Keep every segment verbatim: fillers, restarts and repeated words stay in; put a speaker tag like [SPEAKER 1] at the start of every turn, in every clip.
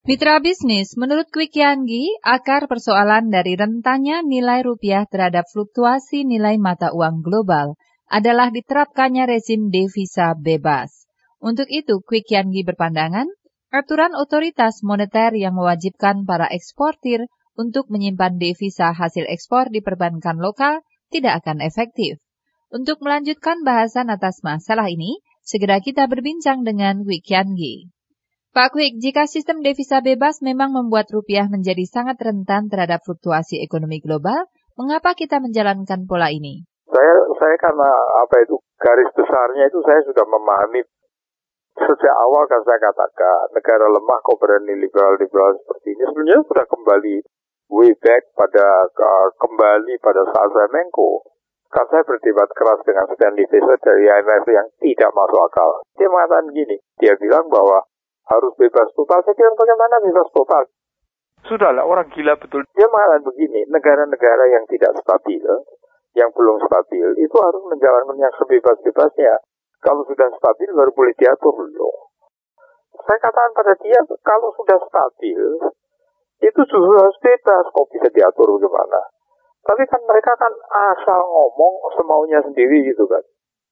[SPEAKER 1] Mitra bisnis, menurut Kwik Yanggi, akar persoalan dari rentannya nilai rupiah terhadap fluktuasi nilai mata uang global adalah diterapkannya rezim devisa bebas. Untuk itu, Kwik Yanggi berpandangan, aturan otoritas moneter yang mewajibkan para eksportir untuk menyimpan devisa hasil ekspor di perbankan lokal tidak akan efektif. Untuk melanjutkan bahasan atas masalah ini, segera kita berbincang dengan Kwik Yanggi. Pak Kwik, jika sistem devisa bebas memang membuat rupiah menjadi sangat rentan terhadap fluktuasi ekonomi global, mengapa kita menjalankan pola ini?
[SPEAKER 2] Saya, saya karena apa itu garis besarnya itu saya sudah memahami sejak awal kan saya katakan negara lemah kok berani liberal-liberal seperti ini sebenarnya sudah kembali way back pada uh, kembali pada saat saya Menko. Kan saya berdebat keras dengan Stanley Fischer dari I M F yang tidak masuk akal. Dia mengatakan gini, dia bilang bahwa harus bebas total. Saya kira bagaimana bebas total? Sudahlah, orang gila betul. Dia mengatakan begini, negara-negara yang tidak stabil, yang belum stabil, itu harus menjalankan yang sebebas-bebasnya. Kalau sudah stabil, baru boleh diatur loh. Saya katakan pada dia, kalau sudah stabil, itu justru harus bebas. Kok bisa diatur bagaimana? Tapi kan mereka kan asal ngomong semaunya sendiri gitu kan.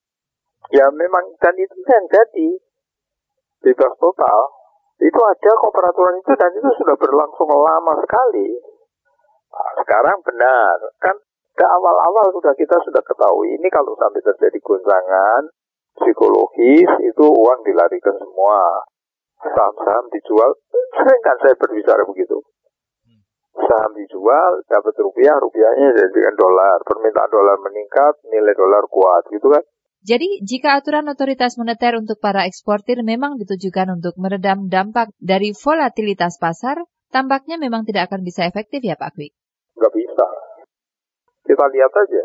[SPEAKER 2] Ya memang, dan itu yang jadi bebas total, itu ada kok peraturan itu dan itu sudah berlangsung lama sekali. Nah, sekarang benar, kan ke awal-awal sudah kita sudah ketahui, ini kalau sampai terjadi goncangan psikologis, itu uang dilarikan semua. Saham-saham dijual, sering kan saya berbicara begitu. Saham dijual, dapat rupiah, rupiahnya jadikan dolar. Permintaan dolar meningkat, nilai dolar kuat, gitu kan.
[SPEAKER 1] Jadi, jika aturan otoritas moneter untuk para eksportir memang ditujukan untuk meredam dampak dari volatilitas pasar, tampaknya memang tidak akan bisa efektif ya Pak Kwik?
[SPEAKER 2] Nggak bisa. Kita lihat aja.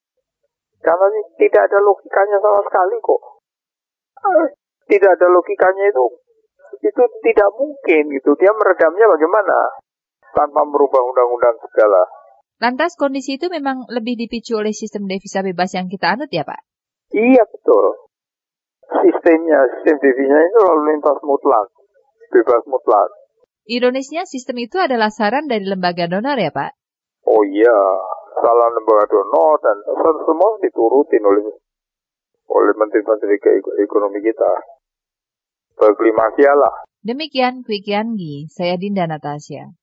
[SPEAKER 2] Karena ini tidak ada logikanya sama sekali kok. Tidak ada logikanya itu. Itu tidak mungkin gitu. Dia meredamnya bagaimana? Tanpa merubah undang-undang segala.
[SPEAKER 1] Lantas kondisi itu memang lebih dipicu oleh sistem devisa bebas yang kita anut ya Pak?
[SPEAKER 2] Iya betul. Sistemnya, sistem devisa itu lalu lintas mutlak, bebas mutlak.
[SPEAKER 1] Ironisnya sistem itu adalah saran dari lembaga donor ya Pak?
[SPEAKER 2] Oh iya, salah lembaga donor dan semua diturutin oleh oleh menteri-menteri ekonomi kita. Berklimasia lah.
[SPEAKER 1] Demikian Kwik Yanggi, saya Dinda Natasha.